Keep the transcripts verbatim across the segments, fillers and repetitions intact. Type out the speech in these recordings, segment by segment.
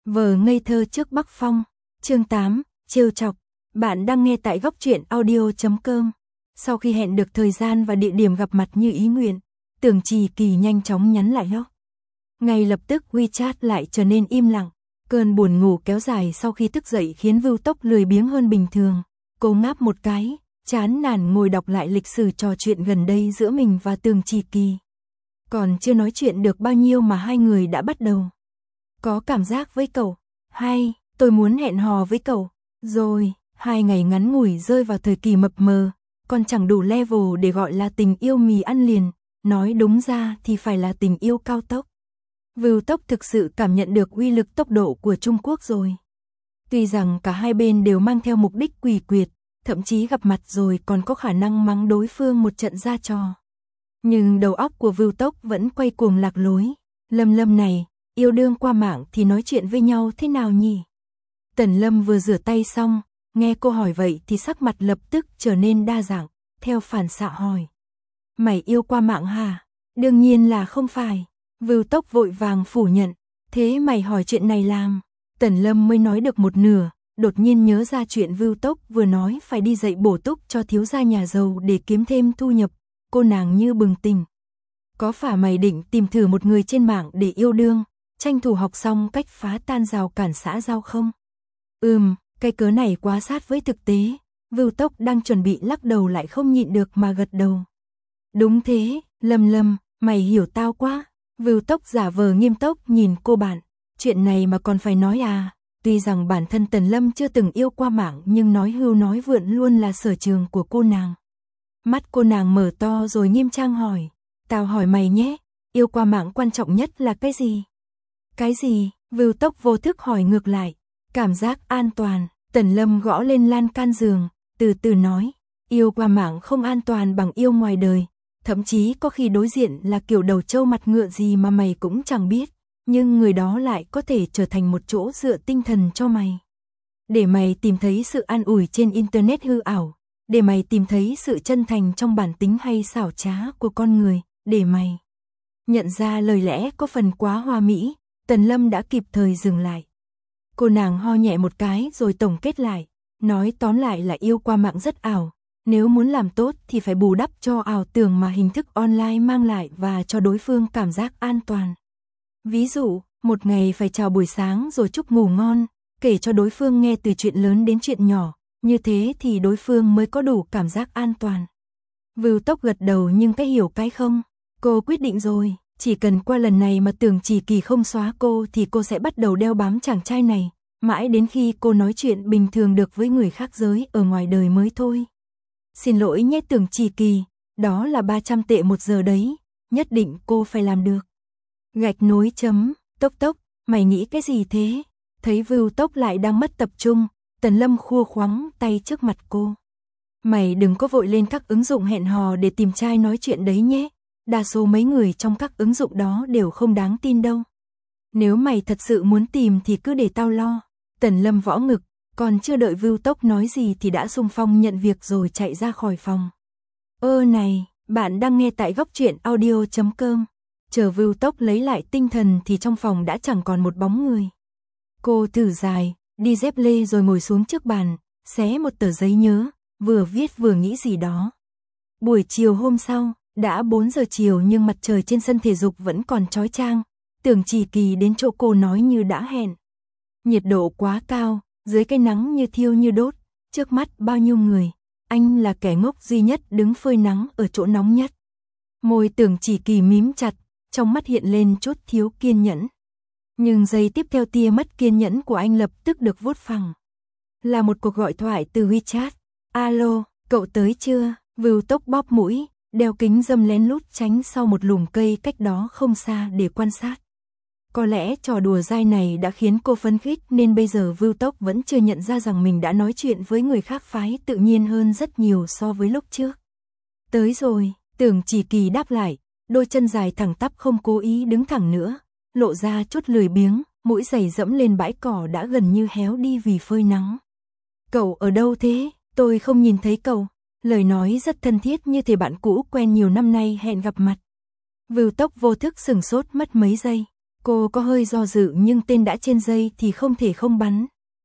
Vờ ngây thơ trước Bắc Phong, chương tám, trêu chọc. Bạn đang nghe tại góc truyện audio chấm com. Sau khi hẹn được thời gian và địa điểm gặp mặt như ý nguyện, Tưởng Trì Kỳ nhanh chóng nhắn lại lóc. Ngay lập tức WeChat lại trở nên im lặng. Cơn buồn ngủ kéo dài sau khi thức dậy khiến Vưu Tốc lười biếng hơn bình thường. Cô ngáp một cái, chán nản ngồi đọc lại lịch sử trò chuyện gần đây giữa mình và Tưởng Trì Kỳ. Còn chưa nói chuyện được bao nhiêu mà hai người đã bắt đầu. Có cảm giác với cậu, hay, tôi muốn hẹn hò với cậu. Rồi, hai ngày ngắn ngủi rơi vào thời kỳ mập mờ, còn chẳng đủ level để gọi là tình yêu mì ăn liền, nói đúng ra thì phải là tình yêu cao tốc. Vưu Tốc thực sự cảm nhận được uy lực tốc độ của Trung Quốc rồi. Tuy rằng cả hai bên đều mang theo mục đích quỷ quyệt, thậm chí gặp mặt rồi còn có khả năng mắng đối phương một trận ra trò. Nhưng đầu óc của Vưu Tốc vẫn quay cuồng lạc lối. Lâm Lâm này, yêu đương qua mạng thì nói chuyện với nhau thế nào nhỉ? Tần Lâm vừa rửa tay xong, nghe cô hỏi vậy thì sắc mặt lập tức trở nên đa dạng, theo phản xạ hỏi. Mày yêu qua mạng hả? Đương nhiên là không phải. Vưu Tốc vội vàng phủ nhận. Thế mày hỏi chuyện này làm? Tần Lâm mới nói được một nửa, đột nhiên nhớ ra chuyện Vưu Tốc vừa nói phải đi dạy bổ túc cho thiếu gia nhà giàu để kiếm thêm thu nhập. Cô nàng như bừng tỉnh. Có phải mày định tìm thử một người trên mạng để yêu đương, tranh thủ học xong cách phá tan rào cản xã giao không? Ừm, cái cớ này quá sát với thực tế. Vưu Tốc đang chuẩn bị lắc đầu lại không nhịn được mà gật đầu. Đúng thế, Lâm Lâm, mày hiểu tao quá. Vưu Tốc giả vờ nghiêm túc nhìn cô bạn. Chuyện này mà còn phải nói à? Tuy rằng bản thân Tần Lâm chưa từng yêu qua mạng nhưng nói hưu nói vượn luôn là sở trường của cô nàng. Mắt cô nàng mở to rồi nghiêm trang hỏi. Tao hỏi mày nhé, yêu qua mạng quan trọng nhất là cái gì? Cái gì? Vưu Tốc vô thức hỏi ngược lại. Cảm giác an toàn. Tần Lâm gõ lên lan can giường, từ từ nói. Yêu qua mạng không an toàn bằng yêu ngoài đời. Thậm chí có khi đối diện là kiểu đầu trâu mặt ngựa gì mà mày cũng chẳng biết. Nhưng người đó lại có thể trở thành một chỗ dựa tinh thần cho mày. Để mày tìm thấy sự an ủi trên internet hư ảo. Để mày tìm thấy sự chân thành trong bản tính hay xảo trá của con người. Để mày nhận ra lời lẽ có phần quá hoa mỹ. Tần Lâm đã kịp thời dừng lại. Cô nàng ho nhẹ một cái rồi tổng kết lại. Nói tóm lại là yêu qua mạng rất ảo. Nếu muốn làm tốt thì phải bù đắp cho ảo tưởng mà hình thức online mang lại và cho đối phương cảm giác an toàn. Ví dụ, một ngày phải chào buổi sáng rồi chúc ngủ ngon, kể cho đối phương nghe từ chuyện lớn đến chuyện nhỏ. Như thế thì đối phương mới có đủ cảm giác an toàn. Vưu Tốc gật đầu nhưng cái hiểu cái không. Cô quyết định rồi, chỉ cần qua lần này mà Tưởng Trì Kỳ không xóa cô thì cô sẽ bắt đầu đeo bám chàng trai này, mãi đến khi cô nói chuyện bình thường được với người khác giới ở ngoài đời mới thôi. Xin lỗi nhé Tưởng Trì Kỳ, đó là ba trăm tệ một giờ đấy, nhất định cô phải làm được. Gạch nối chấm, Tốc Tốc, mày nghĩ cái gì thế? Thấy Vưu Tốc lại đang mất tập trung, Tần Lâm khua khoắng tay trước mặt cô. Mày đừng có vội lên các ứng dụng hẹn hò để tìm trai nói chuyện đấy nhé. Đa số mấy người trong các ứng dụng đó đều không đáng tin đâu. Nếu mày thật sự muốn tìm thì cứ để tao lo. Tần Lâm võ ngực, còn chưa đợi Vưu Tốc nói gì thì đã xung phong nhận việc rồi chạy ra khỏi phòng. Ơ này, bạn đang nghe tại góc truyện audio chấm com. Chờ Vưu Tốc lấy lại tinh thần thì trong phòng đã chẳng còn một bóng người. Cô thử dài, đi dép lê rồi ngồi xuống trước bàn, xé một tờ giấy nhớ, vừa viết vừa nghĩ gì đó. Buổi chiều hôm sau, đã bốn giờ chiều nhưng mặt trời trên sân thể dục vẫn còn chói chang. Tưởng Trì Kỳ đến chỗ cô nói như đã hẹn. Nhiệt độ quá cao, dưới cái nắng như thiêu như đốt, trước mắt bao nhiêu người, anh là kẻ ngốc duy nhất đứng phơi nắng ở chỗ nóng nhất. Môi Tưởng Trì Kỳ mím chặt, trong mắt hiện lên chút thiếu kiên nhẫn. Nhưng giây tiếp theo tia mất kiên nhẫn của anh lập tức được vuốt phẳng. Là một cuộc gọi thoại từ WeChat. Alo, cậu tới chưa? Vưu Tốc bóp mũi, đeo kính râm lén lút tránh sau một lùm cây cách đó không xa để quan sát. Có lẽ trò đùa dai này đã khiến cô phấn khích nên bây giờ Vưu Tốc vẫn chưa nhận ra rằng mình đã nói chuyện với người khác phái tự nhiên hơn rất nhiều so với lúc trước. Tới rồi, Tưởng Trì Kỳ đáp lại, đôi chân dài thẳng tắp không cố ý đứng thẳng nữa, lộ ra chút lười biếng, mũi giày dẫm lên bãi cỏ đã gần như héo đi vì phơi nắng. Cậu ở đâu thế? Tôi không nhìn thấy cậu. Lời nói rất thân thiết như thể bạn cũ quen nhiều năm nay hẹn gặp mặt. Vưu Tốc vô thức sửng sốt mất mấy giây. Cô có hơi do dự nhưng tên đã trên dây thì không thể không bắn.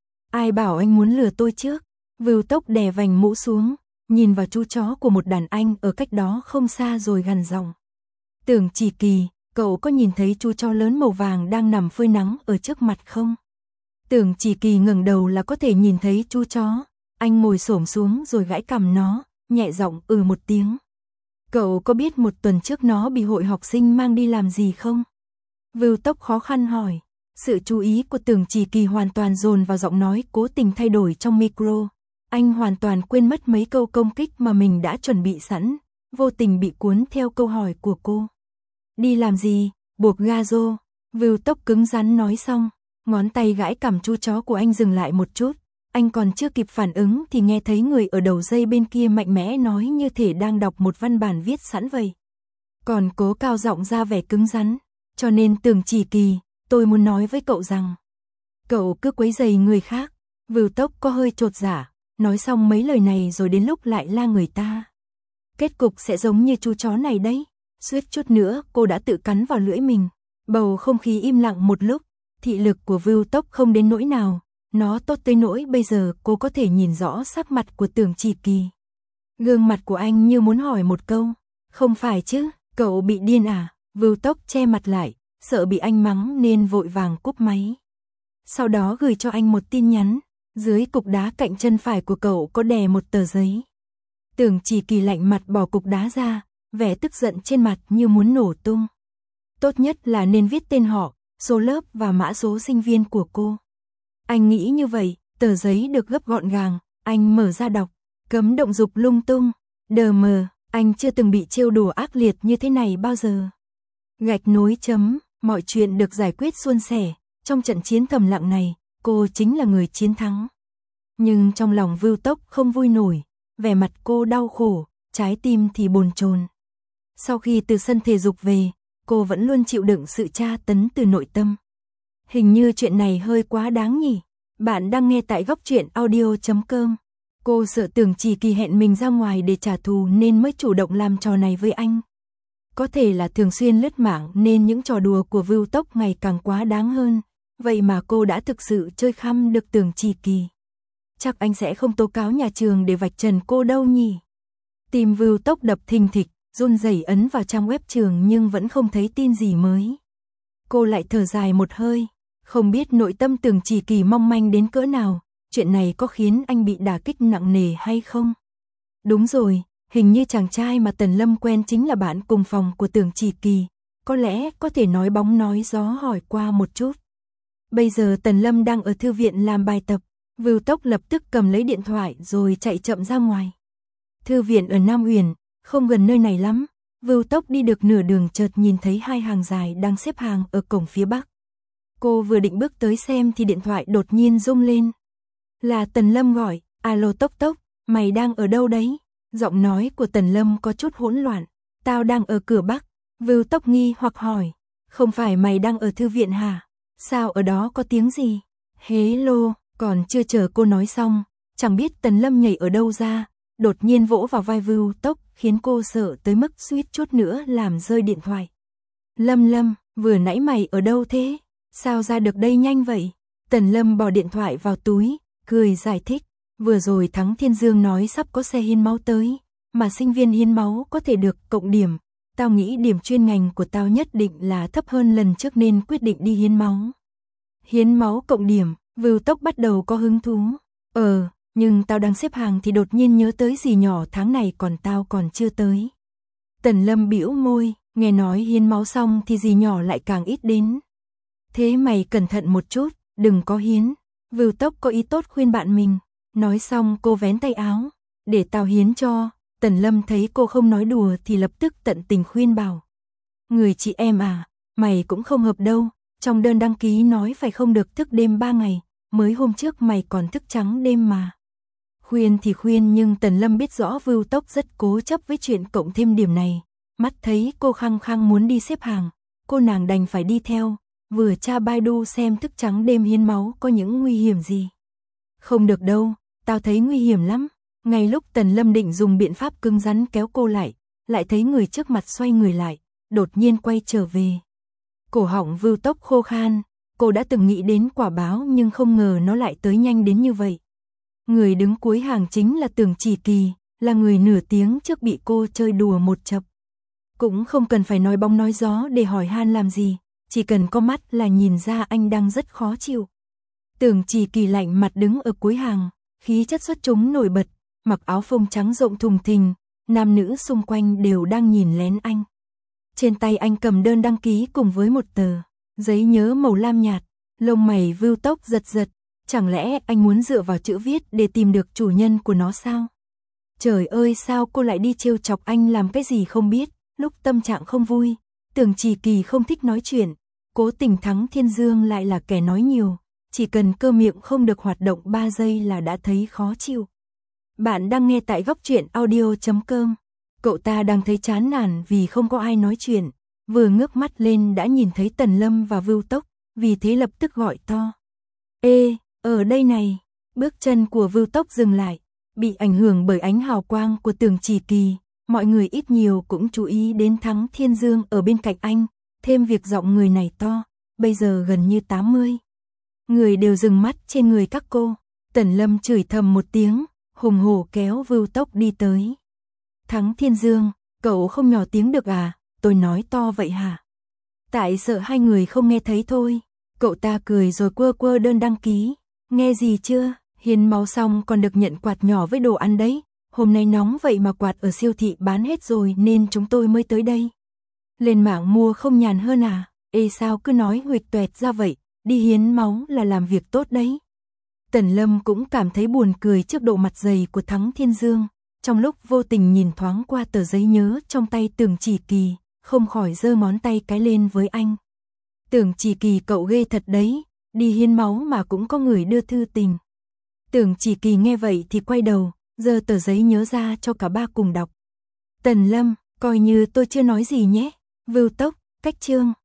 Ai bảo anh muốn lừa tôi trước? Vưu Tốc đè vành mũ xuống, nhìn vào chú chó của một đàn anh ở cách đó không xa rồi gằn giọng. Tưởng Chỉ Kỳ, cậu có nhìn thấy chú chó lớn màu vàng đang nằm phơi nắng ở trước mặt không? Tưởng Chỉ Kỳ ngẩng đầu là có thể nhìn thấy chú chó. Anh ngồi xổm xuống rồi gãi cằm nó, nhẹ giọng ừ một tiếng. Cậu có biết một tuần trước nó bị hội học sinh mang đi làm gì không? Vưu Tốc khó khăn hỏi. Sự chú ý của Tưởng Chỉ Kỳ hoàn toàn dồn vào giọng nói cố tình thay đổi trong micro. Anh hoàn toàn quên mất mấy câu công kích mà mình đã chuẩn bị sẵn, vô tình bị cuốn theo câu hỏi của cô. Đi làm gì? Buộc ga rô. Vưu Tốc cứng rắn nói xong, ngón tay gãi cằm chú chó của anh dừng lại một chút. Anh còn chưa kịp phản ứng thì nghe thấy người ở đầu dây bên kia mạnh mẽ nói như thể đang đọc một văn bản viết sẵn vậy. Còn cố cao giọng ra vẻ cứng rắn. Cho nên Tưởng Chỉ Kỳ, tôi muốn nói với cậu rằng, cậu cứ quấy rầy người khác. Vưu Tốc có hơi chột dạ, nói xong mấy lời này rồi đến lúc lại la người ta. Kết cục sẽ giống như chú chó này đấy. Suýt chút nữa cô đã tự cắn vào lưỡi mình. Bầu không khí im lặng một lúc, thị lực của Vưu Tốc không đến nỗi nào. Nó tốt tới nỗi bây giờ cô có thể nhìn rõ sắc mặt của Tưởng Chỉ Kỳ. Gương mặt của anh như muốn hỏi một câu. Không phải chứ, cậu bị điên à? Vưu Tốc che mặt lại, sợ bị anh mắng nên vội vàng cúp máy. Sau đó gửi cho anh một tin nhắn. Dưới cục đá cạnh chân phải của cậu có đè một tờ giấy. Tưởng Chỉ Kỳ lạnh mặt bỏ cục đá ra, vẻ tức giận trên mặt như muốn nổ tung. Tốt nhất là nên viết tên họ, số lớp và mã số sinh viên của cô. Anh nghĩ như vậy, tờ giấy được gấp gọn gàng, anh mở ra đọc, cấm động dục lung tung. Đờ mờ, anh chưa từng bị trêu đùa ác liệt như thế này bao giờ. Gạch nối chấm, mọi chuyện được giải quyết suôn sẻ. Trong trận chiến thầm lặng này, cô chính là người chiến thắng. Nhưng trong lòng Vưu Tốc không vui nổi, vẻ mặt cô đau khổ, trái tim thì bồn chồn. Sau khi từ sân thể dục về, cô vẫn luôn chịu đựng sự tra tấn từ nội tâm. Hình như chuyện này hơi quá đáng nhỉ. Bạn đang nghe tại góc truyện audio chấm com. Cô sợ Tưởng Chỉ Kỳ hẹn mình ra ngoài để trả thù nên mới chủ động làm trò này với anh. Có thể là thường xuyên lướt mạng nên những trò đùa của Vưu Tốc ngày càng quá đáng hơn. Vậy mà cô đã thực sự chơi khăm được Tưởng Chỉ Kỳ. Chắc anh sẽ không tố cáo nhà trường để vạch trần cô đâu nhỉ. Tim Vưu Tốc đập thình thịch, run rẩy ấn vào trang web trường nhưng vẫn không thấy tin gì mới. Cô lại thở dài một hơi, không biết nội tâm Tưởng Chỉ Kỳ mong manh đến cỡ nào, chuyện này có khiến anh bị đả kích nặng nề hay không? Đúng rồi, hình như chàng trai mà Tần Lâm quen chính là bạn cùng phòng của Tưởng Chỉ Kỳ, có lẽ có thể nói bóng nói gió hỏi qua một chút. Bây giờ Tần Lâm đang ở thư viện làm bài tập, Vưu Tốc lập tức cầm lấy điện thoại rồi chạy chậm ra ngoài. Thư viện ở Nam Uyển, không gần nơi này lắm. Vưu Tốc đi được nửa đường chợt nhìn thấy hai hàng dài đang xếp hàng ở cổng phía bắc. Cô vừa định bước tới xem thì điện thoại đột nhiên rung lên. Là Tần Lâm gọi, alo Tốc Tốc, mày đang ở đâu đấy? Giọng nói của Tần Lâm có chút hỗn loạn. Tao đang ở cửa bắc. Vưu Tốc nghi hoặc hỏi, không phải mày đang ở thư viện hả? Sao ở đó có tiếng gì? Hello, còn chưa chờ cô nói xong, chẳng biết Tần Lâm nhảy ở đâu ra, đột nhiên vỗ vào vai Vưu Tốc, khiến cô sợ tới mức suýt chút nữa làm rơi điện thoại. Lâm Lâm, vừa nãy mày ở đâu thế? Sao ra được đây nhanh vậy? Tần Lâm bỏ điện thoại vào túi, cười giải thích, vừa rồi Thắng Thiên Dương nói sắp có xe hiến máu tới, mà sinh viên hiến máu có thể được cộng điểm. Tao nghĩ điểm chuyên ngành của tao nhất định là thấp hơn lần trước nên quyết định đi hiến máu. Hiến máu cộng điểm, Vưu Tốc bắt đầu có hứng thú. Ờ, nhưng tao đang xếp hàng thì đột nhiên nhớ tới dì nhỏ tháng này còn tao còn chưa tới. Tần Lâm bĩu môi, nghe nói hiến máu xong thì dì nhỏ lại càng ít đến. Thế mày cẩn thận một chút, đừng có hiến. Vưu Tốc có ý tốt khuyên bạn mình. Nói xong cô vén tay áo, để tao hiến cho. Tần Lâm thấy cô không nói đùa thì lập tức tận tình khuyên bảo. Người chị em à, mày cũng không hợp đâu. Trong đơn đăng ký nói phải không được thức đêm ba ngày, mới hôm trước mày còn thức trắng đêm mà. Khuyên thì khuyên nhưng Tần Lâm biết rõ Vưu Tốc rất cố chấp với chuyện cộng thêm điểm này. Mắt thấy cô khăng khăng muốn đi xếp hàng, cô nàng đành phải đi theo, vừa tra Baidu xem thức trắng đêm hiến máu có những nguy hiểm gì. Không được đâu, tao thấy nguy hiểm lắm. Ngay lúc Tần Lâm định dùng biện pháp cứng rắn kéo cô lại, lại thấy người trước mặt xoay người lại, đột nhiên quay trở về. Cổ họng Vưu Tốc khô khan, cô đã từng nghĩ đến quả báo nhưng không ngờ nó lại tới nhanh đến như vậy. Người đứng cuối hàng chính là Tưởng Chỉ Kỳ, là người nửa tiếng trước bị cô chơi đùa một chập. Cũng không cần phải nói bóng nói gió để hỏi han làm gì, chỉ cần có mắt là nhìn ra anh đang rất khó chịu. Tưởng Chỉ Kỳ lạnh mặt đứng ở cuối hàng, khí chất xuất chúng nổi bật, mặc áo phông trắng rộng thùng thình, nam nữ xung quanh đều đang nhìn lén anh. Trên tay anh cầm đơn đăng ký cùng với một tờ giấy nhớ màu lam nhạt, lông mày Vưu Tốc giật giật, chẳng lẽ anh muốn dựa vào chữ viết để tìm được chủ nhân của nó sao? Trời ơi, sao cô lại đi trêu chọc anh làm cái gì không biết? Lúc tâm trạng không vui, Tưởng Chỉ Kỳ không thích nói chuyện, cố tình Thắng Thiên Dương lại là kẻ nói nhiều, chỉ cần cơ miệng không được hoạt động ba giây là đã thấy khó chịu. Bạn đang nghe tại góc truyện audio chấm com. Cậu ta đang thấy chán nản vì không có ai nói chuyện, vừa ngước mắt lên đã nhìn thấy Tần Lâm và Vưu Tốc, vì thế lập tức gọi to. Ê, ở đây này, bước chân của Vưu Tốc dừng lại, bị ảnh hưởng bởi ánh hào quang của Tưởng Chỉ Kỳ, mọi người ít nhiều cũng chú ý đến Thắng Thiên Dương ở bên cạnh anh, thêm việc giọng người này to, bây giờ gần như tám mươi. Người đều dừng mắt trên người các cô, Tần Lâm chửi thầm một tiếng, hùng hổ kéo Vưu Tốc đi tới. Thắng Thiên Dương, cậu không nhỏ tiếng được à, tôi nói to vậy hả? Tại sợ hai người không nghe thấy thôi. Cậu ta cười rồi quơ quơ đơn đăng ký. Nghe gì chưa, hiến máu xong còn được nhận quạt nhỏ với đồ ăn đấy. Hôm nay nóng vậy mà quạt ở siêu thị bán hết rồi nên chúng tôi mới tới đây. Lên mạng mua không nhàn hơn à? Ê sao cứ nói huỵch toẹt ra vậy, đi hiến máu là làm việc tốt đấy. Tần Lâm cũng cảm thấy buồn cười trước độ mặt dày của Thắng Thiên Dương. Trong lúc vô tình nhìn thoáng qua tờ giấy nhớ trong tay Tưởng Chỉ Kỳ, không khỏi giơ ngón tay cái lên với anh. Tưởng Chỉ Kỳ cậu ghê thật đấy, đi hiến máu mà cũng có người đưa thư tình. Tưởng Chỉ Kỳ nghe vậy thì quay đầu, giơ tờ giấy nhớ ra cho cả ba cùng đọc. Tần Lâm, coi như tôi chưa nói gì nhé. Vưu Tốc, cách chương.